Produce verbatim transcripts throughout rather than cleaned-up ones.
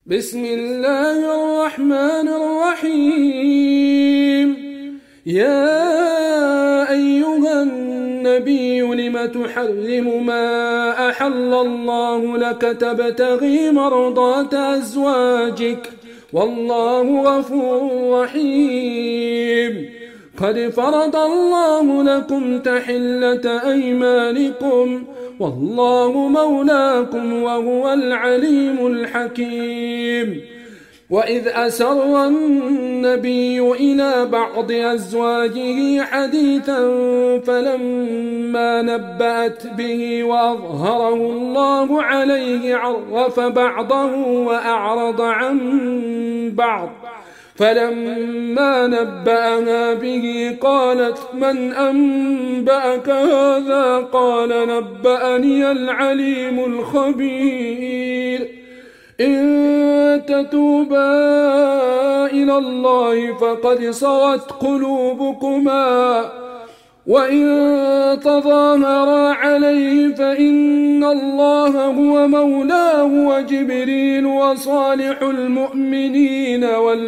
بسم الله الرحمن الرحيم. يا أيها النبي لم تحرم ما أحل الله لك تبتغي مرضات أزواجك والله غفور رحيم. قد فرض الله لكم تحلة أيمانكم والله مولاكم وهو العليم الحكيم. وإذ أسر النبي إلى بعض أزواجه حديثا فلما نبأت به وأظهره الله عليه عرف بعضه وأعرض عن بعض، فلما نبأها به قالت من أنبأك هذا؟ قال نبأني العليم الخبير. إن تتوبا إلى الله فقد صغت قلوبكما وإن تظاهرا عليه فإن الله هو مولاه وجبريل وصالح المؤمنين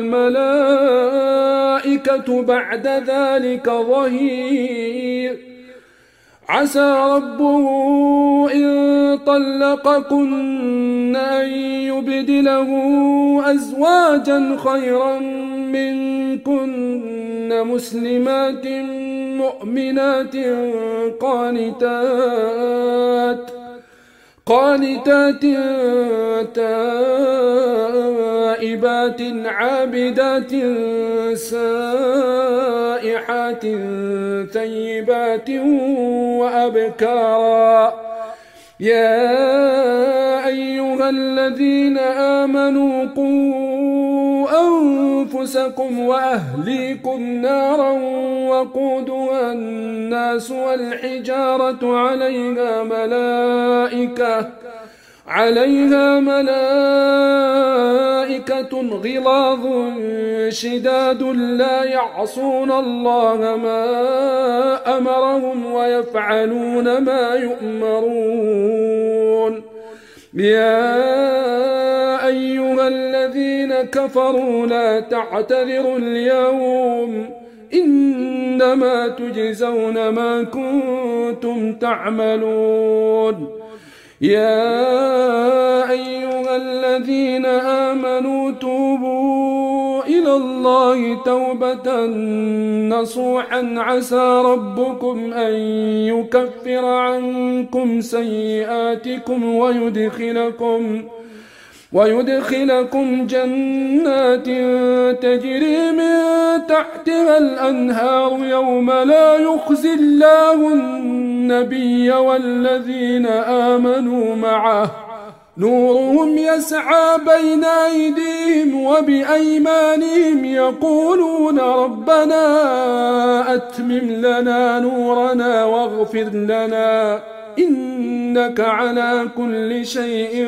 والملائكة بعد ذلك ظهير. عسى ربه إن طلقكن أن يبدله أزواجا خيرا منكن مسلمات مؤمنات قانتات قانتات تائبات عابدات سائحات ثيبات وأبكارا. يا أيها الذين آمنوا قوا أنفسكم وأهليكم نارا وقودها الناس والحجارة عليها ملائكة عليها ملائكة غلاظ شداد لا يعصون الله ما أمرهم ويفعلون ما يؤمرون. يا أيها الذين كفروا لا تعتذروا اليوم إنما تجزون ما كنتم تعملون. يا أيها الذين آمنوا توبوا إلى الله توبة نصوحا عسى ربكم أن يكفر عنكم سيئاتكم ويدخلكم ويدخلكم جنات تجري من تحتها الأنهار يوم لا يخزي الله النبي والذين آمنوا معه نورهم يسعى بين أيديهم وبأيمانهم يقولون ربنا أتمم لنا نورنا واغفر لنا إنك على كل شيء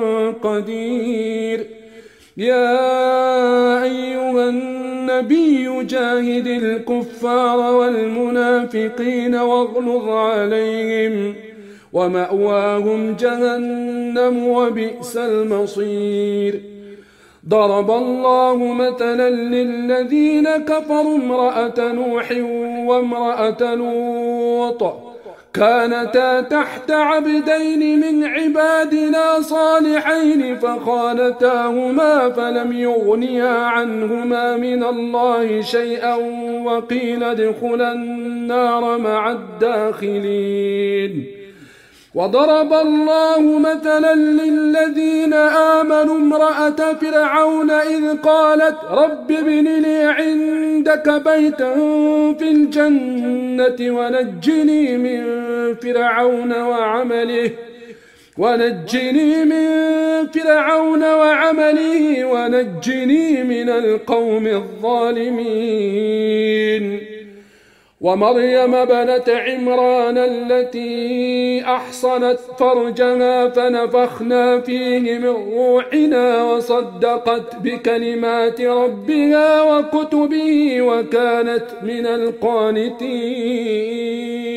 قدير. يا أيها النبي جاهد الكفار والمنافقين واغلظ عليهم ومأواهم جهنم وبئس المصير. ضرب الله مثلا للذين كفروا امرأة نوح وامرأة لوط كانتا تحت عبدين من عبادنا صالحين فخانتاهما فلم يغنيا عنهما من الله شيئا وقيل ادخلا النار مع الداخلين. وضرب الله مثلا للذين آمنوا امرأة فرعون إذ قالت رب ابن لي عندك بيتا في الجنة ونجني من فرعون وعمله ونجني من فرعون وعمله ونجني من القوم الظالمين. ومريم بنت عمران التي أحصنت فرجها فنفخنا فيه من روحنا وصدقت بكلمات ربها وكتبه وكانت من القانتين.